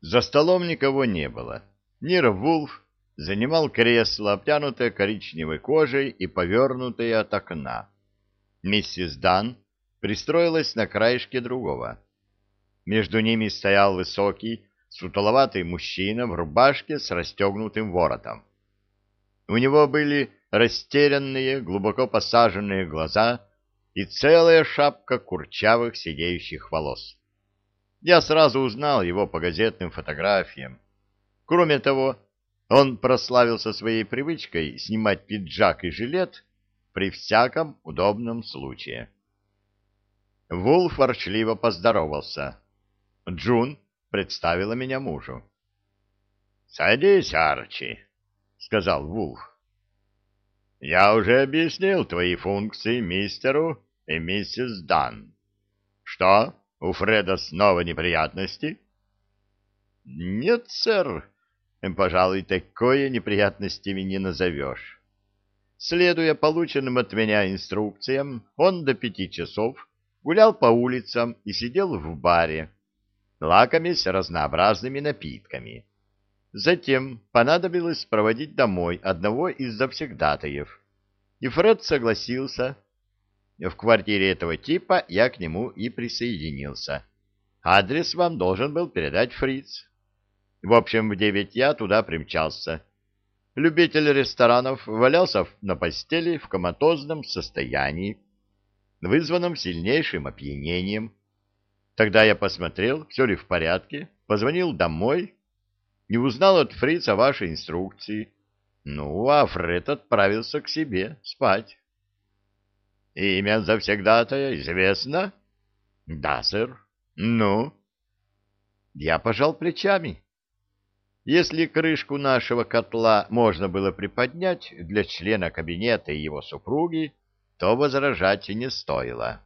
За столом никого не было. Ниро Вулф занимал кресло, обтянутое коричневой кожей и повернутое от окна. Миссис Дан пристроилась на краешке другого. Между ними стоял высокий, сутуловатый мужчина в рубашке с расстегнутым воротом. У него были растерянные, глубоко посаженные глаза и целая шапка курчавых сидеющих волос. Я сразу узнал его по газетным фотографиям. Кроме того, он прославился своей привычкой снимать пиджак и жилет при всяком удобном случае. Вулф ворчливо поздоровался. Джун представила меня мужу. — Садись, Арчи, — сказал Вулф. — Я уже объяснил твои функции мистеру и миссис Дан. Что, у Фреда снова неприятности? — Нет, сэр, пожалуй, такое неприятностями не назовешь. Следуя полученным от меня инструкциям, он до 5 часов гулял по улицам и сидел в баре, лакомясь разнообразными напитками. Затем понадобилось проводить домой одного из завсегдатаев, и Фред согласился. В квартире этого типа я к нему и присоединился. Адрес вам должен был передать Фриц. В общем, в 9 я туда примчался. Любитель ресторанов валялся на постели в коматозном состоянии, вызванном сильнейшим опьянением. Тогда я посмотрел, все ли в порядке, позвонил домой и узнал от Фрица ваши инструкции. Ну, а Фред отправился к себе спать. — Имя завсегдатая известно? — Да, сэр. — Ну? Я пожал плечами. Если крышку нашего котла можно было приподнять для члена кабинета и его супруги, то возражать и не стоило.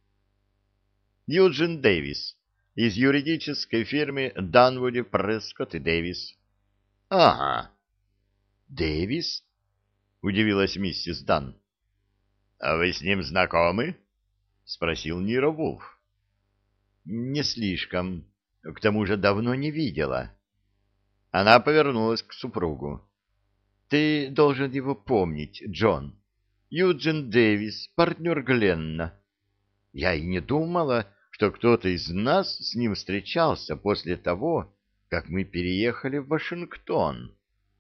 Юджин Дэвис из юридической фирмы Данвуди, Прескотт и Дэвис. — Ага. — Дэвис? — удивилась миссис Дан. — А вы с ним знакомы? — спросил Ниро Вулф. — Не слишком. К тому же давно не видела. Она повернулась к супругу. — Ты должен его помнить, Джон. Юджин Дэвис, партнер Гленна. Я и не думала, что кто-то из нас с ним встречался после того, как мы переехали в Вашингтон.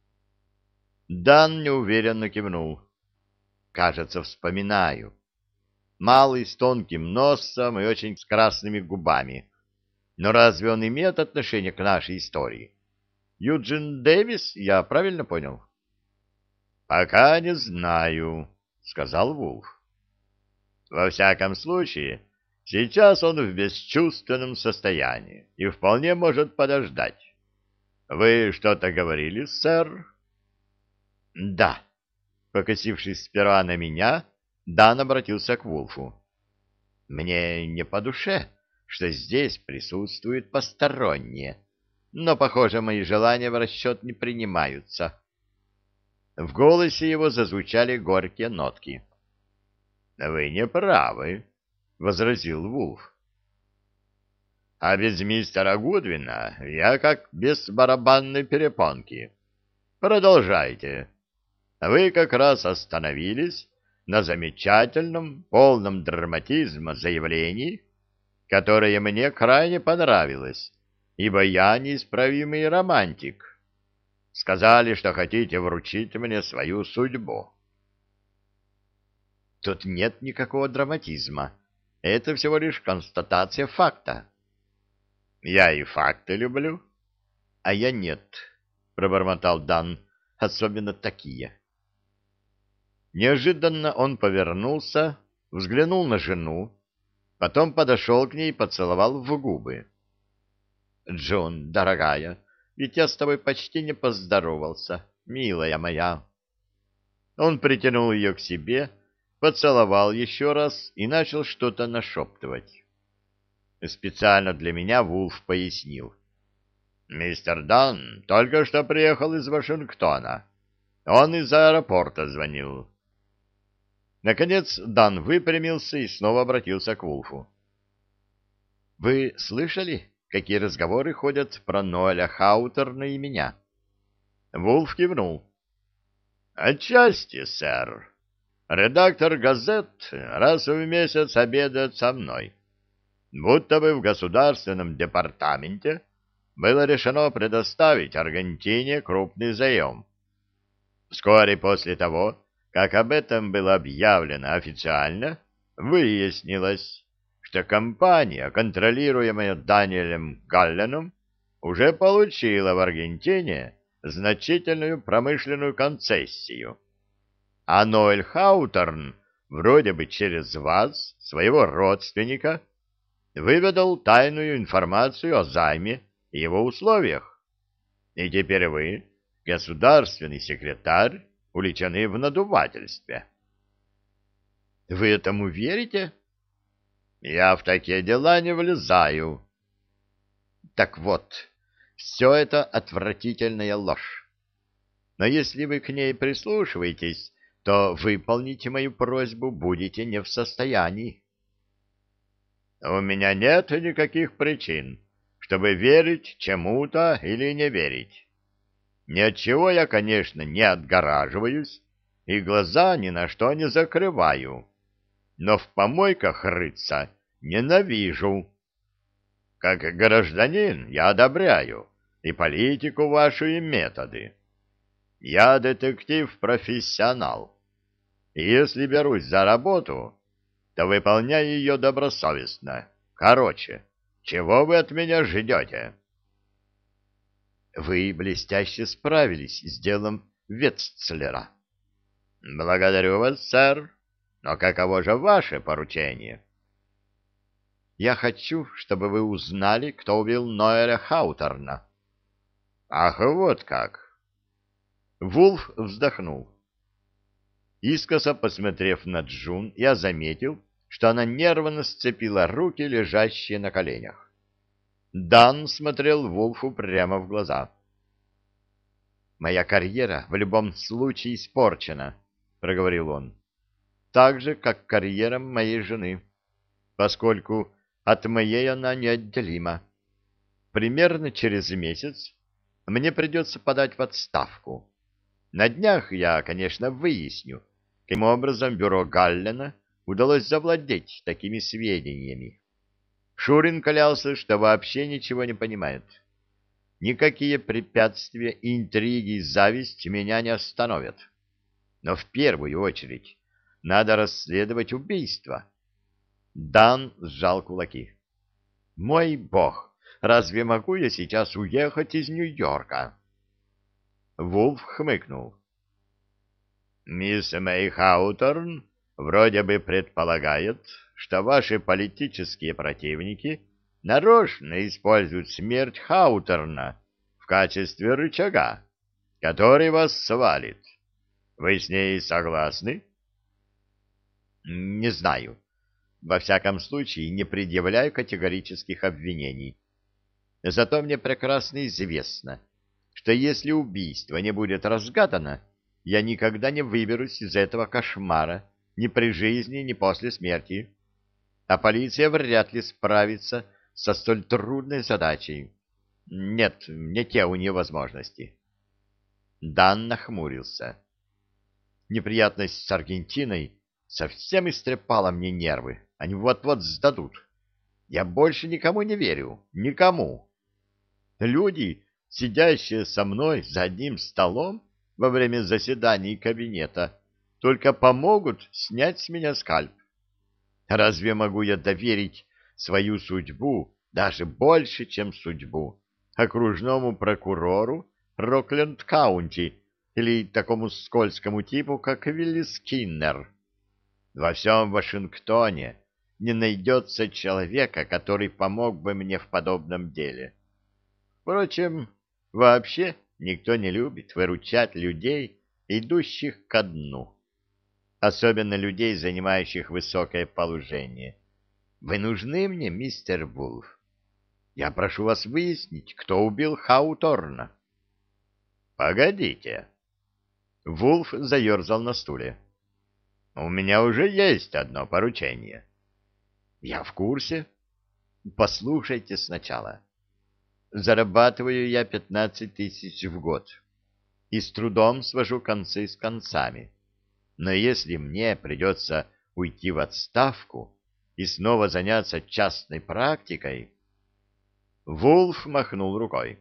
Дан неуверенно кивнул. Кажется, вспоминаю. Малый с тонким носом и очень с красными губами. Но разве он имеет отношение к нашей истории? Юджин Дэвис, я правильно понял? — Пока не знаю, — сказал Вулф. — Во всяком случае, сейчас он в бесчувственном состоянии и вполне может подождать. Вы что-то говорили, сэр? — Да. Покосившись сперва на меня, Дан обратился к Вулфу. — Мне не по душе, что здесь присутствуют посторонние, но, похоже, мои желания в расчет не принимаются. В голосе его зазвучали горькие нотки. — Вы не правы, — возразил Вулф. — А без мистера Гудвина я как без барабанной перепонки. Продолжайте. Вы как раз остановились на замечательном, полном драматизма заявлении, которое мне крайне понравилось, ибо я неисправимый романтик. Сказали, что хотите вручить мне свою судьбу. Тут нет никакого драматизма. Это всего лишь констатация факта. Я и факты люблю. А я нет, пробормотал Дан, особенно такие. Неожиданно он повернулся, взглянул на жену, потом подошел к ней и поцеловал в губы. Джон, дорогая, ведь я с тобой почти не поздоровался, милая моя. Он притянул ее к себе, поцеловал еще раз и начал что-то нашептывать. Специально для меня Вулф пояснил. «Мистер Дан только что приехал из Вашингтона. Он из аэропорта звонил». Наконец Дан выпрямился и снова обратился к Вулфу. «Вы слышали, какие разговоры ходят про Ноэля Хаутерна и меня. Вулф кивнул. Отчасти, сэр. Редактор газет раз в месяц обедает со мной. Будто бы в государственном департаменте было решено предоставить Аргентине крупный заем. Вскоре после того, как об этом было объявлено официально, выяснилось, что компания, контролируемая Даниэлем Галленом, уже получила в Аргентине значительную промышленную концессию. А Ноэль Хаутерн, вроде бы через вас, своего родственника, выведал тайную информацию о займе и его условиях. И теперь вы, государственный секретарь, уличены в надувательстве. Вы этому верите? Я в такие дела не влезаю. Так вот, все это отвратительная ложь. Но если вы к ней прислушиваетесь, то выполнить мою просьбу будете не в состоянии. У меня нет никаких причин, чтобы верить чему-то или не верить. Ни от чего я, конечно, не отгораживаюсь и глаза ни на что не закрываю, но в помойках рыться ненавижу. Как гражданин я одобряю и политику вашу, и методы. Я детектив-профессионал, и если берусь за работу, то выполняю ее добросовестно. Короче, чего вы от меня ждете? Вы блестяще справились с делом Ветцлера. Благодарю вас, сэр. Но каково же ваше поручение? Я хочу, чтобы вы узнали, кто убил Ноэля Хаутерна. Ах, вот как. Вулф вздохнул. Искоса посмотрев на Джун, я заметил, что она нервно сцепила руки, лежащие на коленях. Дан смотрел Вулфу прямо в глаза. «Моя карьера в любом случае испорчена», — проговорил он, — «так же, как карьера моей жены, поскольку от моей она неотделима. Примерно через месяц мне придется подать в отставку. На днях я, конечно, выясню, каким образом бюро Галлена удалось завладеть такими сведениями. Шурин клялся, что вообще ничего не понимает. Никакие препятствия, интриги и зависть меня не остановят. Но в первую очередь надо расследовать убийство. Дан сжал кулаки. Мой бог, разве могу я сейчас уехать из Нью-Йорка? Вулф хмыкнул. Мисс Мэй Хаутерн вроде бы предполагает, что ваши политические противники нарочно используют смерть Хаутерна в качестве рычага, который вас свалит. Вы с ней согласны? Не знаю. Во всяком случае, не предъявляю категорических обвинений. Зато мне прекрасно известно, что если убийство не будет разгадано, я никогда не выберусь из этого кошмара ни при жизни, ни после смерти. А полиция вряд ли справится со столь трудной задачей. Нет, не те у нее возможности. Дан нахмурился. Неприятность с Аргентиной совсем истрепала мне нервы. Они вот-вот сдадут. Я больше никому не верю. Никому. Люди, сидящие со мной за одним столом во время заседаний кабинета, только помогут снять с меня скальп. Разве могу я доверить свою судьбу, даже больше, чем судьбу, окружному прокурору Рокленд-Каунти или такому скользкому типу, как Вилли Скиннер? Во всем Вашингтоне не найдется человека, который помог бы мне в подобном деле. Впрочем, вообще никто не любит выручать людей, идущих ко дну. Особенно людей, занимающих высокое положение. Вы нужны мне, мистер Вулф? Я прошу вас выяснить, кто убил Хауторна. Погодите. Вулф заерзал на стуле. У меня уже есть одно поручение. Я в курсе. Послушайте сначала. Зарабатываю я 15 тысяч в год и с трудом свожу концы с концами. Но если мне придется уйти в отставку и снова заняться частной практикой... Вулф махнул рукой.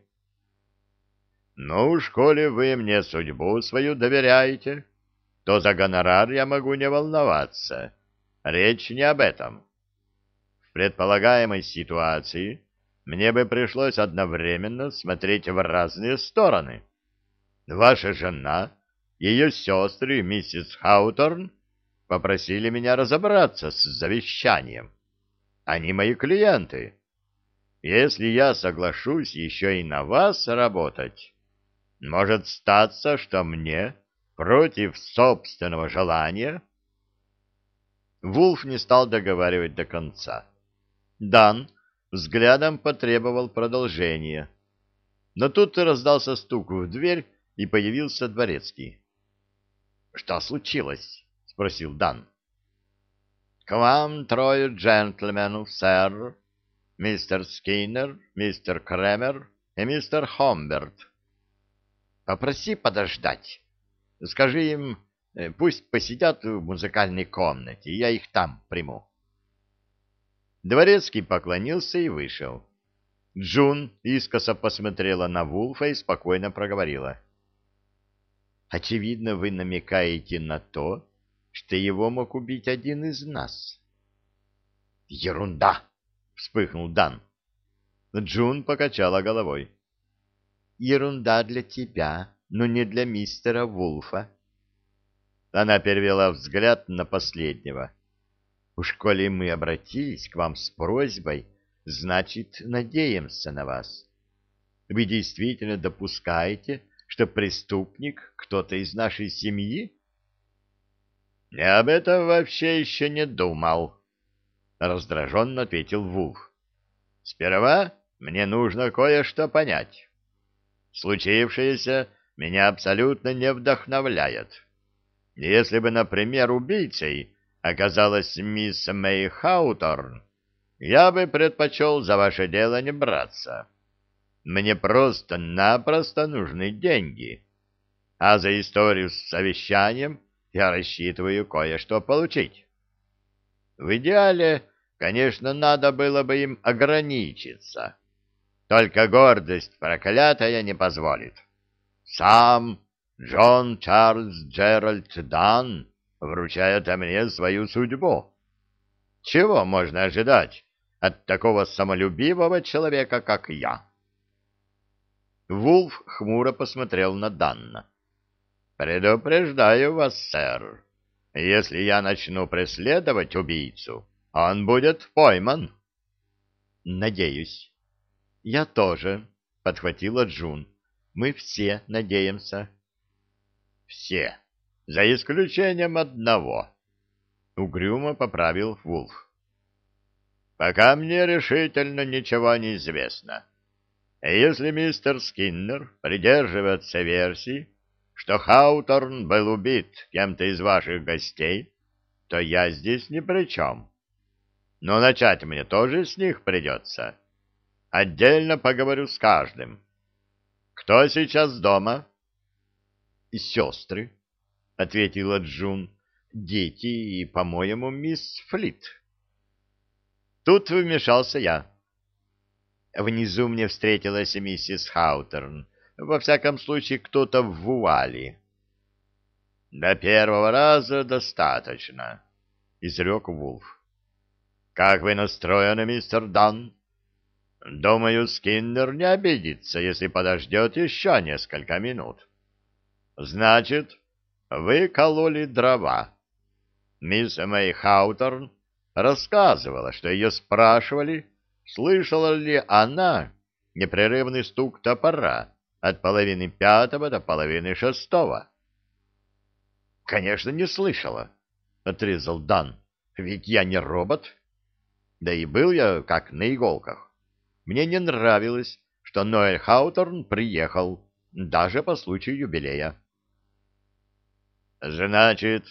«Ну, в школе вы мне судьбу свою доверяете, то за гонорар я могу не волноваться. Речь не об этом. В предполагаемой ситуации мне бы пришлось одновременно смотреть в разные стороны. Ваша жена, ее сестры и миссис Хауторн попросили меня разобраться с завещанием. Они мои клиенты. Если я соглашусь еще и на вас работать, может статься, что мне, против собственного желания...» Вулф не стал договаривать до конца. Дан взглядом потребовал продолжения. Но тут раздался стук в дверь, и появился дворецкий. — Что случилось? — спросил Дан. — К вам трое джентльменов, сэр. Мистер Скиннер, мистер Кремер и мистер Хомберт. — Попроси подождать. Скажи им, пусть посидят в музыкальной комнате, я их там приму. Дворецкий поклонился и вышел. Джун искоса посмотрела на Вулфа и спокойно проговорила. — Очевидно, вы намекаете на то, что его мог убить один из нас. — Ерунда! — вспыхнул Дан. Джун покачала головой. — Ерунда для тебя, но не для мистера Вулфа. Она перевела взгляд на последнего. — Уж коли мы обратились к вам с просьбой, значит, надеемся на вас. Вы действительно допускаете, что преступник кто-то из нашей семьи? — Я об этом вообще еще не думал, — раздраженно ответил Вулф. — Сперва мне нужно кое-что понять. Случившееся меня абсолютно не вдохновляет. Если бы, например, убийцей оказалась мисс Мэй Хауторн, я бы предпочел за ваше дело не браться. Мне просто-напросто нужны деньги. А за историю с совещанием я рассчитываю кое-что получить. В идеале, конечно, надо было бы им ограничиться. Только гордость проклятая не позволит. Сам Джон Чарльз Джеральд Дан вручает мне свою судьбу. Чего можно ожидать от такого самолюбивого человека, как я? Вулф хмуро посмотрел на Данна. «Предупреждаю вас, сэр, если я начну преследовать убийцу, он будет пойман». «Надеюсь». «Я тоже», — подхватила Джун. «Мы все надеемся». «Все, за исключением одного», — угрюмо поправил Вулф. «Пока мне решительно ничего не известно. Если мистер Скиннер придерживается версии, что Хауторн был убит кем-то из ваших гостей, то я здесь ни при чем. Но начать мне тоже с них придется. Отдельно поговорю с каждым. Кто сейчас дома?» «Сестры», — ответила Джун, — «дети и, по-моему, мисс Флит». Тут вмешался я. Внизу мне встретилась миссис Хауторн. Во всяком случае, кто-то в вуале. — До первого раза достаточно, — изрек Вулф. — Как вы настроены, мистер Дан? Думаю, Скиннер не обидится, если подождет еще несколько минут. — Значит, вы кололи дрова. Мисс Мэй Хауторн рассказывала, что ее спрашивали, слышала ли она непрерывный стук топора от 4:30 до 5:30. — Конечно, не слышала, — отрезал Дан, — ведь я не робот. Да и был я как на иголках. Мне не нравилось, что Ноэль Хауторн приехал, даже по случаю юбилея. — Значит,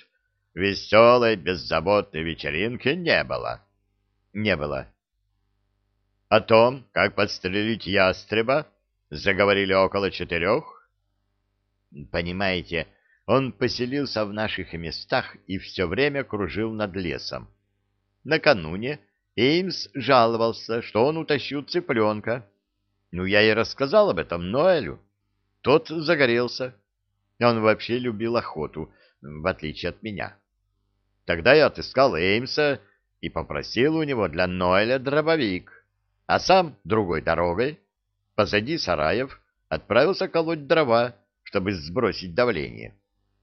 веселой, беззаботной вечеринки не было? — Не было. — О том, как подстрелить ястреба, заговорили около 4. Понимаете, он поселился в наших местах и все время кружил над лесом. Накануне Эймс жаловался, что он утащил цыпленка. Ну, я и рассказал об этом Ноэлю. Тот загорелся. Он вообще любил охоту, в отличие от меня. Тогда я отыскал Эймса и попросил у него для Ноэля дробовик, а сам другой дорогой, позади сараев, отправился колоть дрова, чтобы сбросить давление.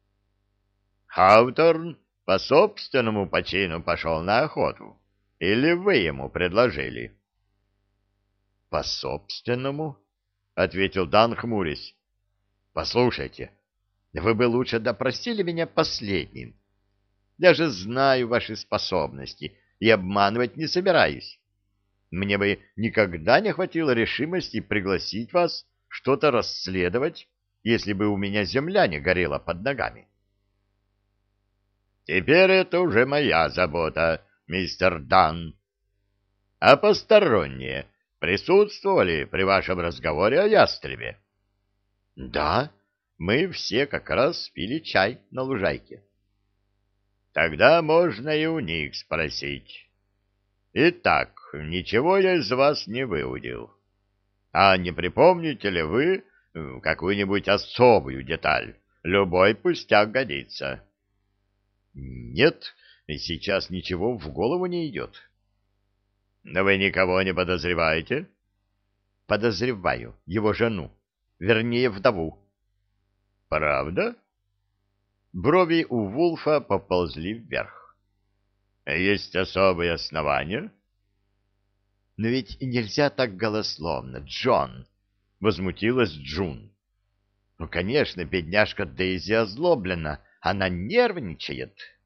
Хауторн по собственному почину пошел на охоту. Или вы ему предложили? — По собственному? — ответил Дан, хмурясь. — Послушайте, вы бы лучше допросили меня последним. Я же знаю ваши способности и обманывать не собираюсь. Мне бы никогда не хватило решимости пригласить вас что-то расследовать, если бы у меня земля не горела под ногами. — Теперь это уже моя забота, мистер Дан. А посторонние присутствовали при вашем разговоре о ястребе? — Да, мы все как раз пили чай на лужайке. — Тогда можно и у них спросить. Итак, ничего я из вас не выудил. А не припомните ли вы какую-нибудь особую деталь? Любой пустяк годится. — Нет, сейчас ничего в голову не идет. — Но вы никого не подозреваете? — Подозреваю его жену, вернее, вдову. — Правда? Брови у Вулфа поползли вверх. — Есть особые основания? — Но ведь нельзя так голословно, Джон, — возмутилась Джун. — Ну, конечно, бедняжка Дейзи озлоблена, она нервничает.